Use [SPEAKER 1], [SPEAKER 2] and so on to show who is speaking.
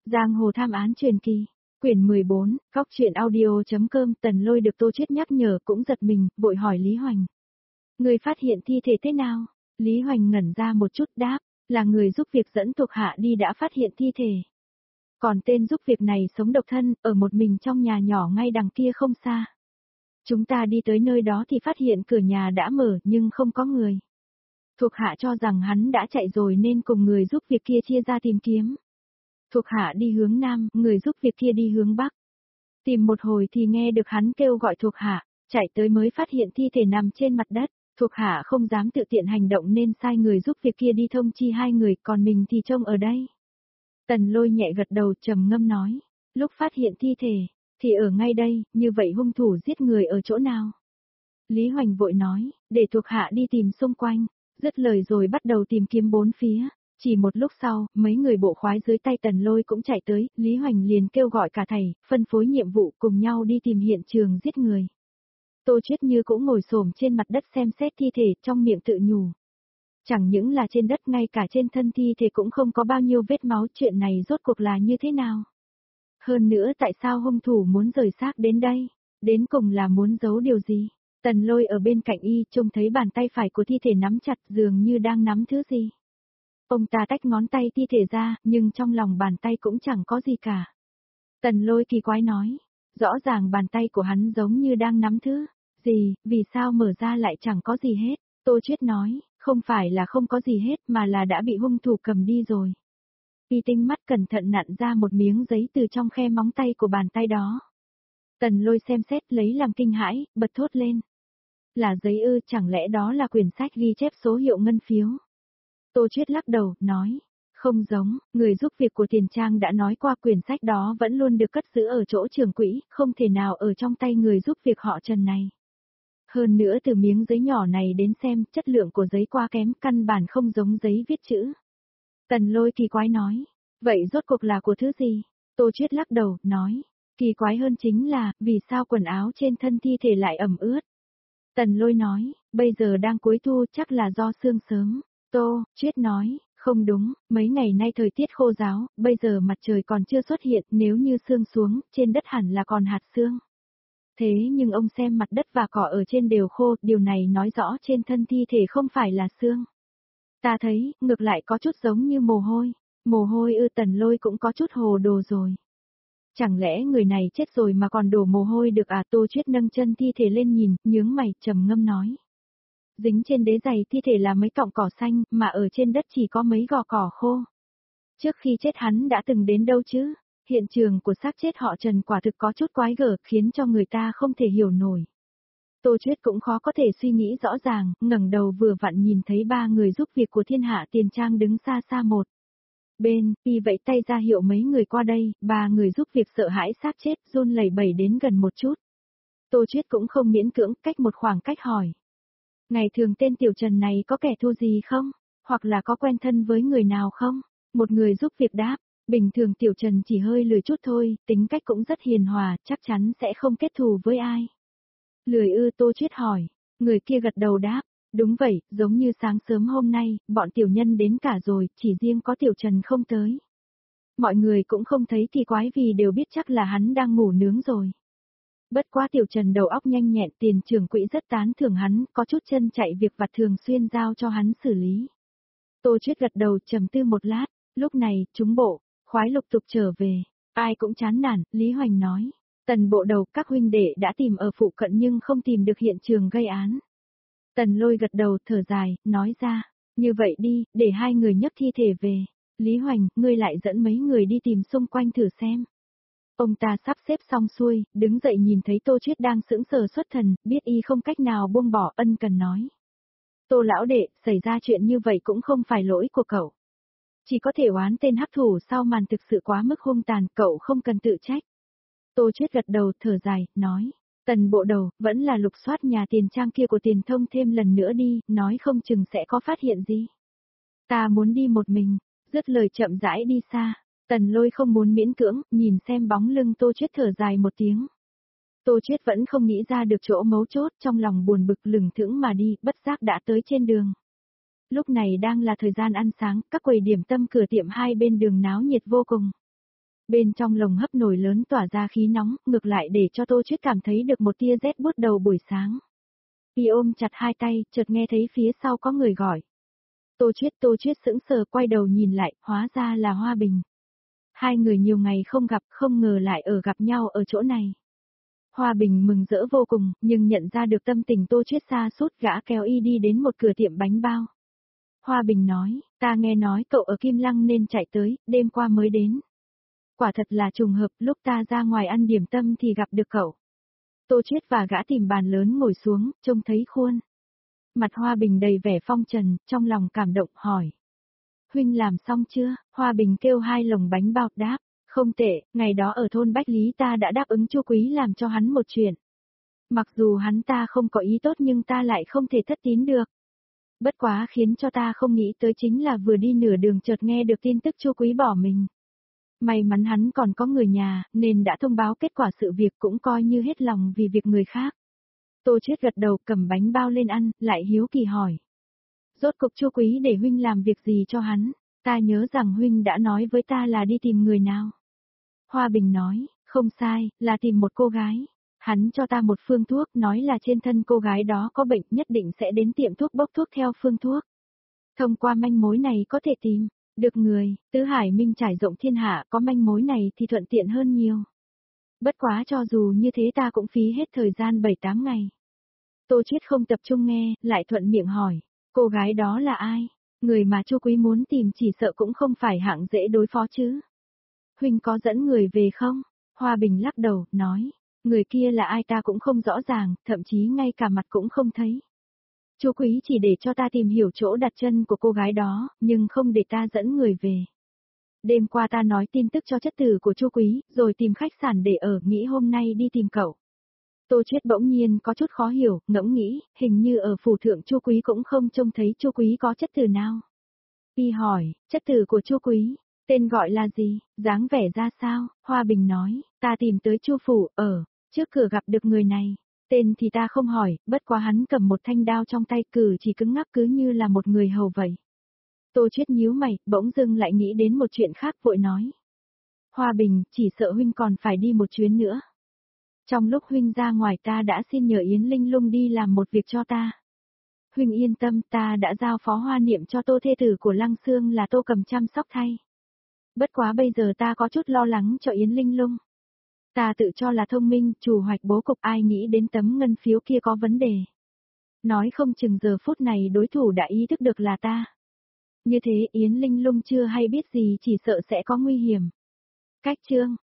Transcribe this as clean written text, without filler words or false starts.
[SPEAKER 1] Giang hồ tham án truyền kỳ. Quyển 14, Cóc truyện audio.com. Tần Lôi được Tô Chiết nhắc nhở cũng giật mình, vội hỏi Lý Hoành. Người phát hiện thi thể thế nào? Lý Hoành ngẩn ra một chút đáp, là người giúp việc dẫn thuộc hạ đi đã phát hiện thi thể. Còn tên giúp việc này sống độc thân, ở một mình trong nhà nhỏ ngay đằng kia không xa. Chúng ta đi tới nơi đó thì phát hiện cửa nhà đã mở nhưng không có người. Thuộc hạ cho rằng hắn đã chạy rồi nên cùng người giúp việc kia chia ra tìm kiếm. Thuộc hạ đi hướng nam, người giúp việc kia đi hướng bắc. Tìm một hồi thì nghe được hắn kêu gọi thuộc hạ, chạy tới mới phát hiện thi thể nằm trên mặt đất. Thuộc hạ không dám tự tiện hành động nên sai người giúp việc kia đi thông chi hai người, còn mình thì trông ở đây. Tần Lôi nhẹ gật đầu trầm ngâm nói, lúc phát hiện thi thể, thì ở ngay đây, như vậy hung thủ giết người ở chỗ nào? Lý Hoành vội nói, để thuộc hạ đi tìm xung quanh, dứt lời rồi bắt đầu tìm kiếm bốn phía. Chỉ một lúc sau, mấy người bộ khoái dưới tay Tần Lôi cũng chạy tới, Lý Hoành liền kêu gọi cả thầy, phân phối nhiệm vụ cùng nhau đi tìm hiện trường giết người. Tô Chiết Như cũng ngồi xổm trên mặt đất xem xét thi thể, trong miệng tự nhủ. Chẳng những là trên đất, ngay cả trên thân thi thể cũng không có bao nhiêu vết máu, chuyện này rốt cuộc là như thế nào? Hơn nữa tại sao hung thủ muốn rời xác đến đây? Đến cùng là muốn giấu điều gì? Tần Lôi ở bên cạnh y trông thấy bàn tay phải của thi thể nắm chặt dường như đang nắm thứ gì. Ông ta tách ngón tay thi thể ra, nhưng trong lòng bàn tay cũng chẳng có gì cả. Tần Lôi kỳ quái nói, rõ ràng bàn tay của hắn giống như đang nắm thứ gì, vì sao mở ra lại chẳng có gì hết? Tô Chiết nói, không phải là không có gì hết mà là đã bị hung thủ cầm đi rồi. Y tinh mắt cẩn thận nặn ra một miếng giấy từ trong khe móng tay của bàn tay đó. Tần Lôi xem xét lấy làm kinh hãi, bật thốt lên. Là giấy ư, chẳng lẽ đó là quyển sách ghi chép số hiệu ngân phiếu? Tô Chiết lắc đầu, nói, không giống, người giúp việc của Tiền Trang đã nói qua quyển sách đó vẫn luôn được cất giữ ở chỗ trưởng quỹ, không thể nào ở trong tay người giúp việc họ Trần này. Hơn nữa từ miếng giấy nhỏ này đến xem, chất lượng của giấy quá kém, căn bản không giống giấy viết chữ. Tần Lôi kỳ quái nói, vậy rốt cuộc là của thứ gì? Tô Chiết lắc đầu, nói, kỳ quái hơn chính là, vì sao quần áo trên thân thi thể lại ẩm ướt? Tần Lôi nói, bây giờ đang cuối thu chắc là do sương sớm. Tô Chiết nói, không đúng, mấy ngày nay thời tiết khô ráo, bây giờ mặt trời còn chưa xuất hiện, nếu như sương xuống, trên đất hẳn là còn hạt sương. Thế nhưng ông xem mặt đất và cỏ ở trên đều khô, điều này nói rõ trên thân thi thể không phải là sương. Ta thấy, ngược lại có chút giống như mồ hôi. Mồ hôi ư? Tần Lôi cũng có chút hồ đồ rồi. Chẳng lẽ người này chết rồi mà còn đổ mồ hôi được à? Tô Chiết nâng chân thi thể lên nhìn, nhướng mày, trầm ngâm nói. Dính trên đế giày thi thể là mấy cọng cỏ xanh, mà ở trên đất chỉ có mấy gò cỏ khô. Trước khi chết hắn đã từng đến đâu chứ? Hiện trường của xác chết họ Trần quả thực có chút quái gở, khiến cho người ta không thể hiểu nổi. Tô Chiết cũng khó có thể suy nghĩ rõ ràng, ngẩng đầu vừa vặn nhìn thấy ba người giúp việc của Thiên Hạ Tiền Trang đứng xa xa một bên, y vẫy tay ra hiệu mấy người qua đây, ba người giúp việc sợ hãi xác chết, run lẩy bẩy đến gần một chút. Tô Chiết cũng không miễn cưỡng, cách một khoảng cách hỏi. Ngày thường tên Tiểu Trần này có kẻ thù gì không? Hoặc là có quen thân với người nào không? Một người giúp việc đáp, bình thường Tiểu Trần chỉ hơi lười chút thôi, tính cách cũng rất hiền hòa, chắc chắn sẽ không kết thù với ai. Lười ư? Tô Chiết hỏi. Người kia gật đầu đáp, đúng vậy, giống như sáng sớm hôm nay, bọn tiểu nhân đến cả rồi, chỉ riêng có Tiểu Trần không tới. Mọi người cũng không thấy kỳ quái vì đều biết chắc là hắn đang ngủ nướng rồi. Bất quá Tiểu Trần đầu óc nhanh nhẹn, Tiền trưởng quỹ rất tán thưởng hắn, có chút chân chạy việc vặt thường xuyên giao cho hắn xử lý. Tô Chiết gật đầu trầm tư một lát, lúc này, chúng bộ, khoái lục tục trở về, ai cũng chán nản, Lý Hoành nói. Tần bộ đầu, các huynh đệ đã tìm ở phụ cận nhưng không tìm được hiện trường gây án. Tần Lôi gật đầu thở dài, nói ra, như vậy đi, để hai người nhấc thi thể về. Lý Hoành, ngươi lại dẫn mấy người đi tìm xung quanh thử xem. Ông ta sắp xếp xong xuôi, đứng dậy nhìn thấy Tô Chiết đang sững sờ xuất thần, biết y không cách nào buông bỏ, ân cần nói. Tô lão đệ, xảy ra chuyện như vậy cũng không phải lỗi của cậu. Chỉ có thể oán tên hắc thủ sau màn thực sự quá mức hung tàn, cậu không cần tự trách. Tô Chiết gật đầu thở dài, nói. Tần bộ đầu, vẫn là lục soát nhà Tiền Trang kia của Tiền Thông thêm lần nữa đi, nói không chừng sẽ có phát hiện gì. Ta muốn đi một mình, dứt lời chậm rãi đi xa. Tần Lôi không muốn miễn cưỡng, nhìn xem bóng lưng Tô Chiết thở dài một tiếng. Tô Chiết vẫn không nghĩ ra được chỗ mấu chốt, trong lòng buồn bực lửng thững mà đi, bất giác đã tới trên đường. Lúc này đang là thời gian ăn sáng, các quầy điểm tâm cửa tiệm hai bên đường náo nhiệt vô cùng. Bên trong lồng hấp nồi lớn tỏa ra khí nóng, ngược lại để cho Tô Chuyết cảm thấy được một tia rét buốt đầu buổi sáng. Y ôm chặt hai tay, chợt nghe thấy phía sau có người gọi. Tô Chuyết sững sờ quay đầu nhìn lại, hóa ra là Hoa Bình. Hai người nhiều ngày không gặp, không ngờ lại gặp nhau ở chỗ này. Hoa Bình mừng rỡ vô cùng, nhưng nhận ra được tâm tình Tô Chuyết xa sút, gã kéo y đi đến một cửa tiệm bánh bao. Hoa Bình nói, ta nghe nói cậu ở Kim Lăng nên chạy tới, đêm qua mới đến. Quả thật là trùng hợp, lúc ta ra ngoài ăn điểm tâm thì gặp được cậu. Tô Chuyết và gã tìm bàn lớn ngồi xuống, trông thấy khuôn. Mặt Hoa Bình đầy vẻ phong trần, trong lòng cảm động hỏi. Huynh làm xong chưa? Hoa Bình kêu hai lồng bánh bao đáp. Không tệ, ngày đó ở thôn Bách Lý ta đã đáp ứng Chu Quý làm cho hắn một chuyện. Mặc dù hắn ta không có ý tốt nhưng ta lại không thể thất tín được. Bất quá khiến cho ta không nghĩ tới chính là vừa đi nửa đường chợt nghe được tin tức Chu Quý bỏ mình. May mắn hắn còn có người nhà, nên đã thông báo kết quả sự việc cũng coi như hết lòng vì việc người khác. Tô Chuyết gật đầu cầm bánh bao lên ăn, lại hiếu kỳ hỏi. Rốt cục Chu Quý để huynh làm việc gì cho hắn? Ta nhớ rằng huynh đã nói với ta là đi tìm người nào. Hoa Bình nói, không sai, là tìm một cô gái. Hắn cho ta một phương thuốc, nói là trên thân cô gái đó có bệnh, nhất định sẽ đến tiệm thuốc bốc thuốc theo phương thuốc. Thông qua manh mối này có thể tìm được người, Tứ Hải Minh trải rộng thiên hạ, có manh mối này thì thuận tiện hơn nhiều. Bất quá cho dù như thế ta cũng phí hết thời gian 7-8 ngày. Tô Chuyết không tập trung nghe, lại thuận miệng hỏi, cô gái đó là ai? Người mà Chu Quý muốn tìm chỉ sợ cũng không phải hạng dễ đối phó chứ. Huynh có dẫn người về không? Hoa Bình lắc đầu, nói, người kia là ai ta cũng không rõ ràng, thậm chí ngay cả mặt cũng không thấy. Chu Quý chỉ để cho ta tìm hiểu chỗ đặt chân của cô gái đó, nhưng không để ta dẫn người về. Đêm qua ta nói tin tức cho chất tử của Chu Quý, rồi tìm khách sạn để ở, nghĩ hôm nay đi tìm cậu. Tô Chuyết bỗng nhiên có chút khó hiểu, ngẫm nghĩ, hình như ở phủ thượng Chu Quý cũng không trông thấy Chu Quý có chất tử nào. Y hỏi, chất tử của Chu Quý, tên gọi là gì, dáng vẻ ra sao? Hoa Bình nói, ta tìm tới Chu phủ, trước cửa gặp được người này. Tên thì ta không hỏi, bất quá hắn cầm một thanh đao trong tay, cử chỉ cứng ngắc cứ như là một người hầu vậy. Tô Chuyết nhíu mày, bỗng dưng lại nghĩ đến một chuyện khác vội nói. Hoa Bình, chỉ sợ huynh còn phải đi một chuyến nữa. Trong lúc huynh ra ngoài ta đã xin nhờ Yến Linh Lung đi làm một việc cho ta. Huynh yên tâm, ta đã giao phó Hoa Niệm cho Tô thê tử của Lăng Xương là Tô Cầm chăm sóc thay. Bất quá bây giờ ta có chút lo lắng cho Yến Linh Lung. Ta tự cho là thông minh, chủ hoạch bố cục, ai nghĩ đến tấm ngân phiếu kia có vấn đề. Nói không chừng giờ phút này đối thủ đã ý thức được là ta. Như thế Yến Linh Lung chưa hay biết gì chỉ sợ sẽ có nguy hiểm. Cách chương